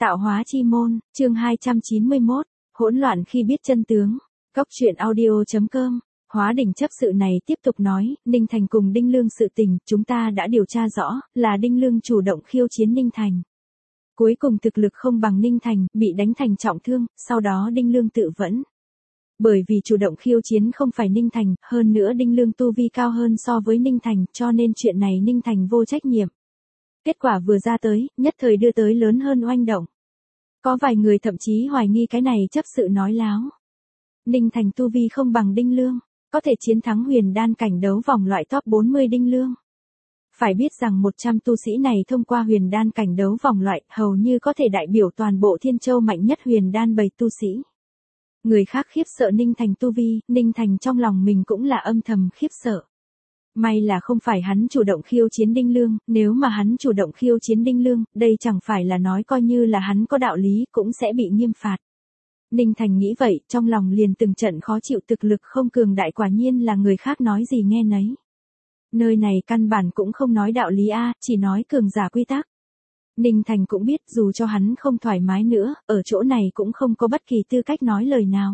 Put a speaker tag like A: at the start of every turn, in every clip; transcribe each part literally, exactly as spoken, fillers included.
A: Tạo hóa chi môn, chương hai trăm chín mươi mốt, hỗn loạn khi biết chân tướng. Cốc truyện audio chấm com. Hóa đỉnh chấp sự này tiếp tục nói, Ninh Thành cùng Đinh Lương sự tình, chúng ta đã điều tra rõ, là Đinh Lương chủ động khiêu chiến Ninh Thành. Cuối cùng thực lực không bằng Ninh Thành, bị đánh thành trọng thương, sau đó Đinh Lương tự vẫn. Bởi vì chủ động khiêu chiến không phải Ninh Thành, hơn nữa Đinh Lương tu vi cao hơn so với Ninh Thành, cho nên chuyện này Ninh Thành vô trách nhiệm. Kết quả vừa ra tới, nhất thời đưa tới lớn hơn oanh động. Có vài người thậm chí hoài nghi cái này chấp sự nói láo. Ninh Thành tu vi không bằng Đinh Lương, có thể chiến thắng huyền đan cảnh đấu vòng loại top bốn mươi Đinh Lương. Phải biết rằng một trăm tu sĩ này thông qua huyền đan cảnh đấu vòng loại hầu như có thể đại biểu toàn bộ Thiên Châu mạnh nhất huyền đan bầy tu sĩ. Người khác khiếp sợ Ninh Thành tu vi, Ninh Thành trong lòng mình cũng là âm thầm khiếp sợ. May là không phải hắn chủ động khiêu chiến Đinh Lương, nếu mà hắn chủ động khiêu chiến Đinh Lương, đây chẳng phải là nói coi như là hắn có đạo lý cũng sẽ bị nghiêm phạt. Ninh Thành nghĩ vậy, trong lòng liền từng trận khó chịu, thực lực không cường đại quả nhiên là người khác nói gì nghe nấy. Nơi này căn bản cũng không nói đạo lý a, chỉ nói cường giả quy tắc. Ninh Thành cũng biết dù cho hắn không thoải mái nữa, ở chỗ này cũng không có bất kỳ tư cách nói lời nào.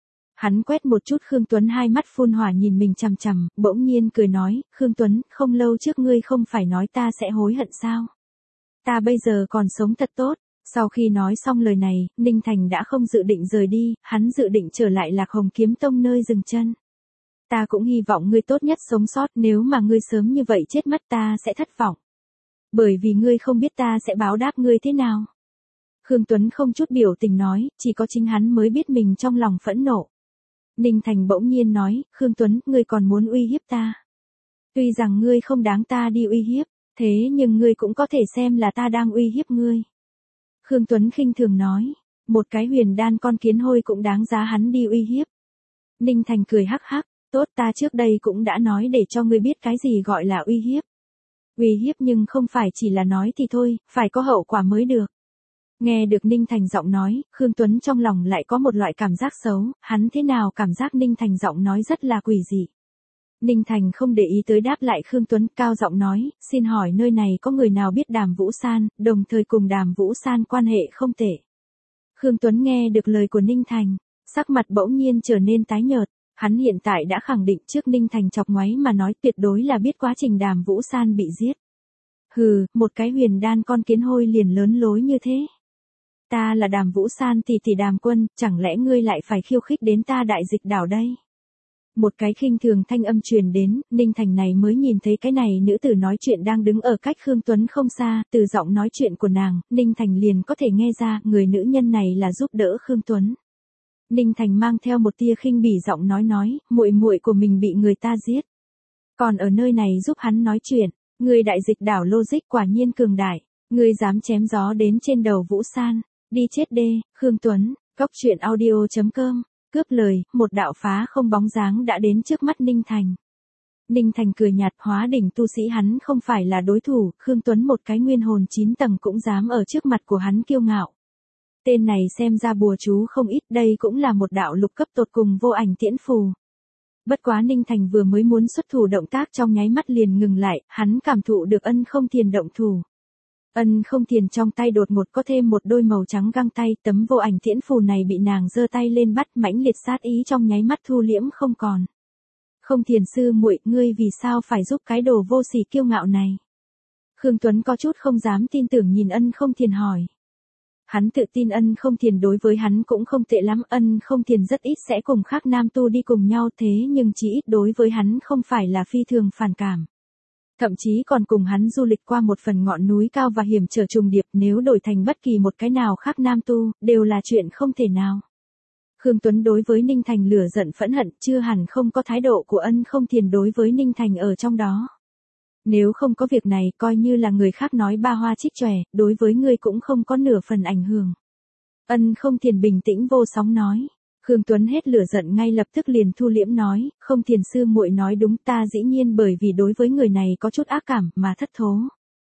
A: Hắn quét một chút Khương Tuấn, hai mắt phun hỏa nhìn mình chằm chằm, bỗng nhiên cười nói, Khương Tuấn, không lâu trước ngươi không phải nói ta sẽ hối hận sao? Ta bây giờ còn sống thật tốt. Sau khi nói xong lời này, Ninh Thành đã không dự định rời đi, hắn dự định trở lại Lạc Hồng Kiếm Tông nơi dừng chân. Ta cũng hy vọng ngươi tốt nhất sống sót, nếu mà ngươi sớm như vậy chết mất ta sẽ thất vọng. Bởi vì ngươi không biết ta sẽ báo đáp ngươi thế nào. Khương Tuấn không chút biểu tình nói, chỉ có chính hắn mới biết mình trong lòng phẫn nộ. Ninh Thành bỗng nhiên nói, Khương Tuấn, ngươi còn muốn uy hiếp ta. Tuy rằng ngươi không đáng ta đi uy hiếp, thế nhưng ngươi cũng có thể xem là ta đang uy hiếp ngươi. Khương Tuấn khinh thường nói, một cái huyền đan con kiến hôi cũng đáng giá hắn đi uy hiếp. Ninh Thành cười hắc hắc, tốt, ta trước đây cũng đã nói để cho ngươi biết cái gì gọi là uy hiếp. Uy hiếp nhưng không phải chỉ là nói thì thôi, phải có hậu quả mới được. Nghe được Ninh Thành giọng nói, Khương Tuấn trong lòng lại có một loại cảm giác xấu, hắn thế nào cảm giác Ninh Thành giọng nói rất là quỷ dị. Ninh Thành không để ý tới đáp lại Khương Tuấn, cao giọng nói, xin hỏi nơi này có người nào biết Đàm Vũ San, đồng thời cùng Đàm Vũ San quan hệ không tệ. Khương Tuấn nghe được lời của Ninh Thành, sắc mặt bỗng nhiên trở nên tái nhợt, hắn hiện tại đã khẳng định trước Ninh Thành chọc ngoáy mà nói tuyệt đối là biết quá trình Đàm Vũ San bị giết. Hừ, một cái huyền đan con kiến hôi liền lớn lối như thế. Ta là Đàm Vũ San tỷ tỷ Đàm Quân, chẳng lẽ ngươi lại phải khiêu khích đến ta Đại Dịch Đảo đây? Một cái khinh thường thanh âm truyền đến, Ninh Thành này mới nhìn thấy cái này nữ tử nói chuyện đang đứng ở cách Khương Tuấn không xa, từ giọng nói chuyện của nàng, Ninh Thành liền có thể nghe ra, người nữ nhân này là giúp đỡ Khương Tuấn. Ninh Thành mang theo một tia khinh bỉ giọng nói nói, muội muội của mình bị người ta giết. Còn ở nơi này giúp hắn nói chuyện, người Đại Dịch Đảo logic quả nhiên cường đại, người dám chém gió đến trên đầu Vũ San, đi chết đê, Khương Tuấn, cốc truyện audio chấm com. Cướp lời, một đạo phá không bóng dáng đã đến trước mắt Ninh Thành. Ninh Thành cười nhạt, hóa đỉnh tu sĩ hắn không phải là đối thủ, Khương Tuấn một cái nguyên hồn chín tầng cũng dám ở trước mặt của hắn kiêu ngạo. Tên này xem ra bùa chú không ít, đây cũng là một đạo lục cấp tột cùng vô ảnh tiễn phù. Bất quá Ninh Thành vừa mới muốn xuất thủ động tác trong nháy mắt liền ngừng lại, hắn cảm thụ được Ân Không Thiền động thủ. Ân Không Thiền trong tay đột ngột có thêm một đôi màu trắng găng tay, tấm vô ảnh tiễn phù này bị nàng giơ tay lên bắt, mãnh liệt sát ý trong nháy mắt thu liễm không còn. Không Thiền sư muội, ngươi vì sao phải giúp cái đồ vô sỉ kiêu ngạo này? Khương Tuấn có chút không dám tin tưởng nhìn Ân Không Thiền hỏi. Hắn tự tin Ân Không Thiền đối với hắn cũng không tệ lắm, Ân Không Thiền rất ít sẽ cùng khác nam tu đi cùng nhau thế nhưng chỉ ít đối với hắn không phải là phi thường phản cảm. Thậm chí còn cùng hắn du lịch qua một phần ngọn núi cao và hiểm trở trùng điệp, nếu đổi thành bất kỳ một cái nào khác nam tu, đều là chuyện không thể nào. Khương Tuấn đối với Ninh Thành lửa giận phẫn hận, chưa hẳn không có thái độ của Ân Không Thiền đối với Ninh Thành ở trong đó. Nếu không có việc này, coi như là người khác nói ba hoa trích chòe, đối với ngươi cũng không có nửa phần ảnh hưởng. Ân Không Thiền bình tĩnh vô sóng nói. Khương Tuấn hết lửa giận ngay lập tức liền thu liễm nói, Không Thiền sư muội nói đúng, ta dĩ nhiên bởi vì đối với người này có chút ác cảm mà thất thố.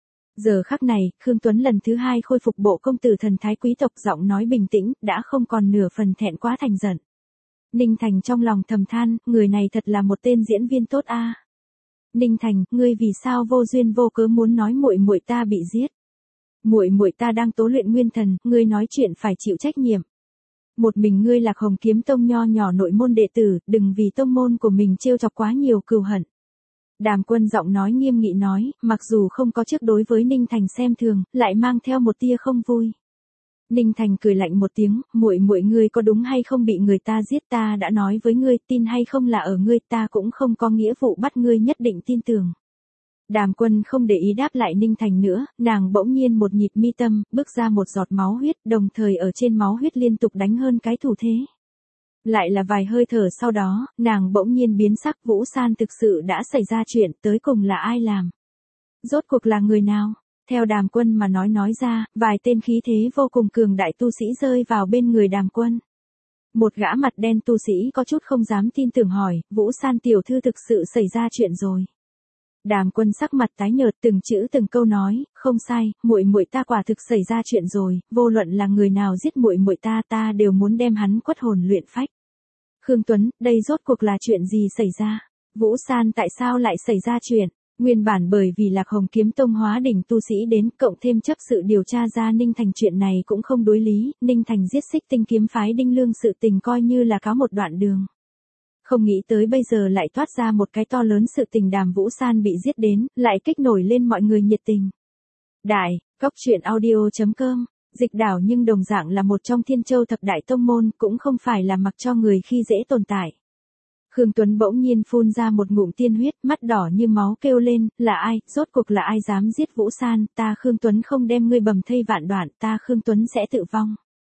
A: Giờ khắc này, Khương Tuấn lần thứ hai khôi phục bộ công tử thần thái quý tộc, giọng nói bình tĩnh, đã không còn nửa phần thẹn quá thành giận. Ninh Thành trong lòng thầm than, người này thật là một tên diễn viên tốt a. Ninh Thành, ngươi vì sao vô duyên vô cớ muốn nói muội muội ta bị giết? muội muội ta đang tố luyện nguyên thần, ngươi nói chuyện phải chịu trách nhiệm. Một mình ngươi Lạc Hồng Kiếm Tông nho nhỏ nội môn đệ tử, đừng vì tông môn của mình trêu chọc quá nhiều cừu hận. Đàm Quân giọng nói nghiêm nghị nói, mặc dù không có trước đối với Ninh Thành xem thường, lại mang theo một tia không vui. Ninh Thành cười lạnh một tiếng, muội muội ngươi có đúng hay không bị người ta giết, ta đã nói với ngươi, tin hay không là ở ngươi, ta cũng không có nghĩa vụ bắt ngươi nhất định tin tưởng. Đàm Quân không để ý đáp lại Ninh Thành nữa, nàng bỗng nhiên một nhịp mi tâm, bước ra một giọt máu huyết, đồng thời ở trên máu huyết liên tục đánh hơn cái thủ thế. Lại là vài hơi thở sau đó, nàng bỗng nhiên biến sắc, Vũ San thực sự đã xảy ra chuyện, tới cùng là ai làm? Rốt cuộc là người nào? Theo Đàm Quân mà nói nói ra, vài tên khí thế vô cùng cường đại tu sĩ rơi vào bên người Đàm Quân. Một gã mặt đen tu sĩ có chút không dám tin tưởng hỏi, Vũ San tiểu thư thực sự xảy ra chuyện rồi. Đàm Quân sắc mặt tái nhợt, từng chữ từng câu nói, không sai, muội muội ta quả thực xảy ra chuyện rồi, vô luận là người nào giết muội muội ta, ta đều muốn đem hắn quất hồn luyện phách. Khương Tuấn, đây rốt cuộc là chuyện gì xảy ra? Vũ San tại sao lại xảy ra chuyện? Nguyên bản bởi vì Lạc Hồng Kiếm Tông hóa đỉnh tu sĩ đến, cộng thêm chấp sự điều tra ra Ninh Thành chuyện này cũng không đối lý, Ninh Thành giết Xích Tinh kiếm phái Đinh Lương sự tình coi như là cáo một đoạn đường. Không nghĩ tới bây giờ lại thoát ra một cái to lớn sự tình, Đàm Vũ San bị giết đến, lại kích nổi lên mọi người nhiệt tình. Đại, Cóc Truyện Audio chấm com, Dịch Đảo nhưng đồng dạng là một trong Thiên Châu thập đại tông môn, cũng không phải là mặc cho người khi dễ tồn tại. Khương Tuấn bỗng nhiên phun ra một ngụm tiên huyết, mắt đỏ như máu kêu lên, là ai, rốt cuộc là ai dám giết Vũ San, ta Khương Tuấn không đem ngươi bầm thây vạn đoạn, ta Khương Tuấn sẽ tự vong.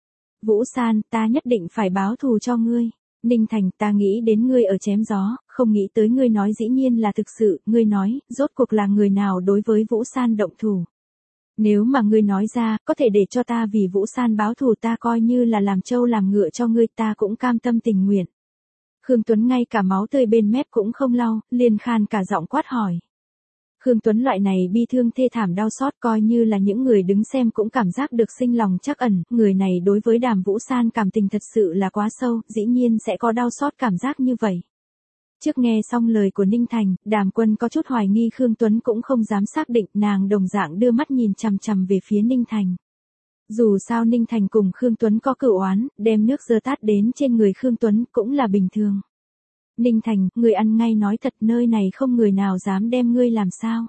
A: Vũ San, ta nhất định phải báo thù cho ngươi. Ninh Thành, ta nghĩ đến ngươi ở chém gió, không nghĩ tới ngươi nói dĩ nhiên là thực sự, ngươi nói, rốt cuộc là người nào đối với Vũ San động thủ. Nếu mà ngươi nói ra, có thể để cho ta vì Vũ San báo thù, ta coi như là làm trâu làm ngựa cho ngươi, ta cũng cam tâm tình nguyện. Khương Tuấn ngay cả máu tươi bên mép cũng không lau, liền khan cả giọng quát hỏi. Khương Tuấn loại này bi thương thê thảm đau xót, coi như là những người đứng xem cũng cảm giác được sinh lòng trắc ẩn, người này đối với Đàm Vũ San cảm tình thật sự là quá sâu, dĩ nhiên sẽ có đau xót cảm giác như vậy. Trước nghe xong lời của Ninh Thành, Đàm Quân có chút hoài nghi, Khương Tuấn cũng không dám xác định, nàng đồng dạng đưa mắt nhìn chằm chằm về phía Ninh Thành. Dù sao Ninh Thành cùng Khương Tuấn có cửu oán, đem nước dơ tát đến trên người Khương Tuấn cũng là bình thường. Ninh Thành, người ăn ngay nói thật, nơi này không người nào dám đem ngươi làm sao.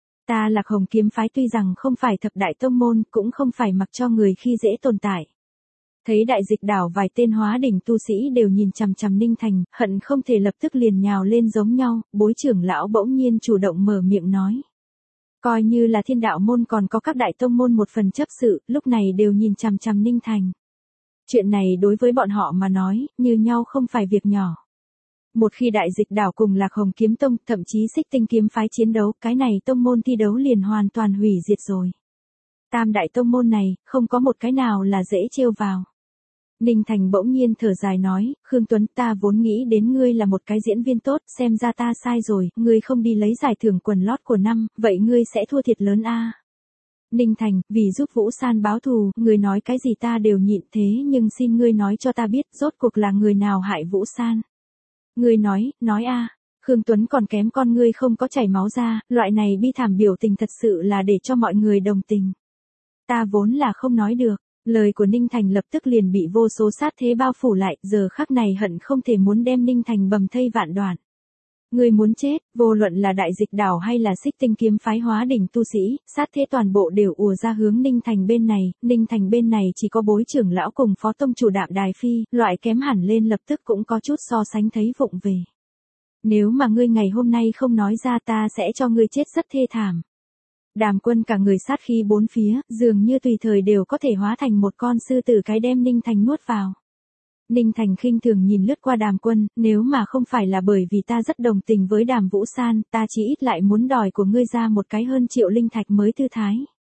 A: Ta Lạc Hồng Kiếm phái tuy rằng không phải thập đại tông môn, cũng không phải mặc cho người khi dễ tồn tại. Thấy Đại Dịch Đảo vài tên hóa đỉnh tu sĩ đều nhìn chằm chằm Ninh Thành, hận không thể lập tức liền nhào lên giống nhau, Bối trưởng lão bỗng nhiên chủ động mở miệng nói. Coi như là Thiên Đạo môn còn có các đại tông môn một phần chấp sự, lúc này đều nhìn chằm chằm Ninh Thành. Chuyện này đối với bọn họ mà nói, như nhau không phải việc nhỏ. Một khi Đại Dịch Đảo cùng Lạc Hồng Kiếm Tông, thậm chí Xích Tinh kiếm phái chiến đấu, cái này tông môn thi đấu liền hoàn toàn hủy diệt rồi. Tam đại tông môn này, không có một cái nào là dễ trêu vào. Ninh Thành bỗng nhiên thở dài nói, Khương Tuấn, ta vốn nghĩ đến ngươi là một cái diễn viên tốt, xem ra ta sai rồi, ngươi không đi lấy giải thưởng quần lót của năm, vậy ngươi sẽ thua thiệt lớn a. Ninh Thành, vì giúp Vũ San báo thù, ngươi nói cái gì ta đều nhịn, thế nhưng xin ngươi nói cho ta biết, rốt cuộc là người nào hại Vũ San. Ngươi nói, nói a. Khương Tuấn còn kém con ngươi không có chảy máu ra, loại này bi thảm biểu tình thật sự là để cho mọi người đồng tình. Ta vốn là không nói được. Lời của Ninh Thành lập tức liền bị vô số sát thế bao phủ lại, giờ khắc này hận không thể muốn đem Ninh Thành bầm thây vạn đoạn. Người muốn chết, vô luận là Đại Dịch Đảo hay là Xích Tinh kiếm phái hóa đỉnh tu sĩ, sát thế toàn bộ đều ùa ra hướng Ninh Thành bên này, Ninh Thành bên này chỉ có Bối trưởng lão cùng phó tông chủ Đạm Đài Phi, loại kém hẳn lên lập tức cũng có chút so sánh thấy vụng về. Nếu mà ngươi ngày hôm nay không nói ra, ta sẽ cho ngươi chết rất thê thảm. Đàm Quân cả người sát khí bốn phía, dường như tùy thời đều có thể hóa thành một con sư tử cái đem Ninh Thành nuốt vào. Ninh Thành khinh thường nhìn lướt qua Đàm Quân, nếu mà không phải là bởi vì ta rất đồng tình với Đàm Vũ San, ta chỉ ít lại muốn đòi của ngươi ra một cái hơn triệu linh thạch mới thư thái.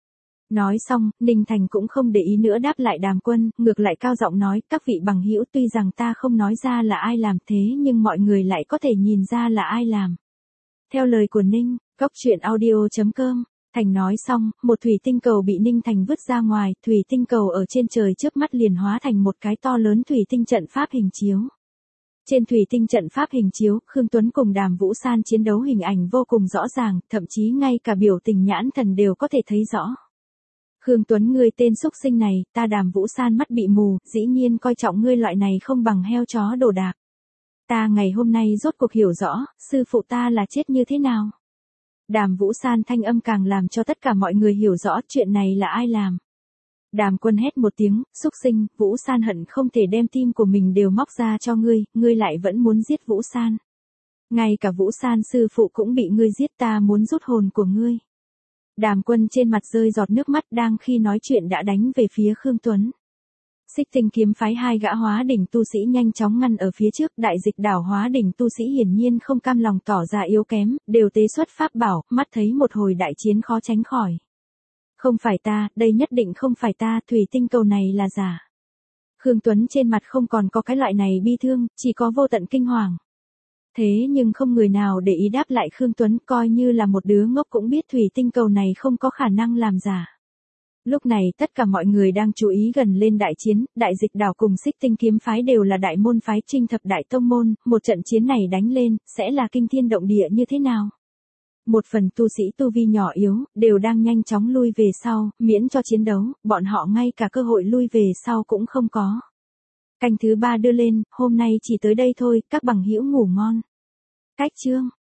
A: Nói xong, Ninh Thành cũng không để ý nữa đáp lại Đàm Quân, ngược lại cao giọng nói, các vị bằng hữu, tuy rằng ta không nói ra là ai làm thế nhưng mọi người lại có thể nhìn ra là ai làm. Theo lời của Ninh, Cóc Truyện Audio chấm com. Thành nói xong, một thủy tinh cầu bị Ninh Thành vứt ra ngoài, thủy tinh cầu ở trên trời trước mắt liền hóa thành một cái to lớn thủy tinh trận pháp hình chiếu. Trên thủy tinh trận pháp hình chiếu, Khương Tuấn cùng Đàm Vũ San chiến đấu hình ảnh vô cùng rõ ràng, thậm chí ngay cả biểu tình nhãn thần đều có thể thấy rõ. Khương Tuấn ngươi tên xúc sinh này, ta Đàm Vũ San mắt bị mù, dĩ nhiên coi trọng ngươi loại này không bằng heo chó đồ đạc. Ta ngày hôm nay rốt cuộc hiểu rõ, sư phụ ta là chết như thế nào. Đàm Vũ San thanh âm càng làm cho tất cả mọi người hiểu rõ chuyện này là ai làm. Đàm Quân hét một tiếng, xúc sinh, Vũ San hận không thể đem tim của mình đều móc ra cho ngươi, ngươi lại vẫn muốn giết Vũ San. Ngay cả Vũ San sư phụ cũng bị ngươi giết, ta muốn rút hồn của ngươi. Đàm Quân trên mặt rơi giọt nước mắt, đang khi nói chuyện đã đánh về phía Khương Tuấn. Xích Tinh kiếm phái hai gã hóa đỉnh tu sĩ nhanh chóng ngăn ở phía trước, đại dịch đảo hóa đỉnh tu sĩ hiển nhiên không cam lòng tỏ ra yếu kém, đều tế xuất pháp bảo, mắt thấy một hồi đại chiến khó tránh khỏi. Không phải ta, đây nhất định không phải ta, thủy tinh cầu này là giả. Khương Tuấn trên mặt không còn có cái loại này bi thương, chỉ có vô tận kinh hoàng. Thế nhưng không người nào để ý đáp lại Khương Tuấn, coi như là một đứa ngốc cũng biết thủy tinh cầu này không có khả năng làm giả. Lúc này tất cả mọi người đang chú ý gần lên đại chiến, đại dịch đảo cùng Xích Tinh kiếm phái đều là đại môn phái trinh thập đại tông môn, một trận chiến này đánh lên, sẽ là kinh thiên động địa như thế nào? Một phần tu sĩ tu vi nhỏ yếu, đều đang nhanh chóng lui về sau, miễn cho chiến đấu, bọn họ ngay cả cơ hội lui về sau cũng không có. Canh thứ ba đưa lên, hôm nay chỉ tới đây thôi, các bằng hữu ngủ ngon. Cách chương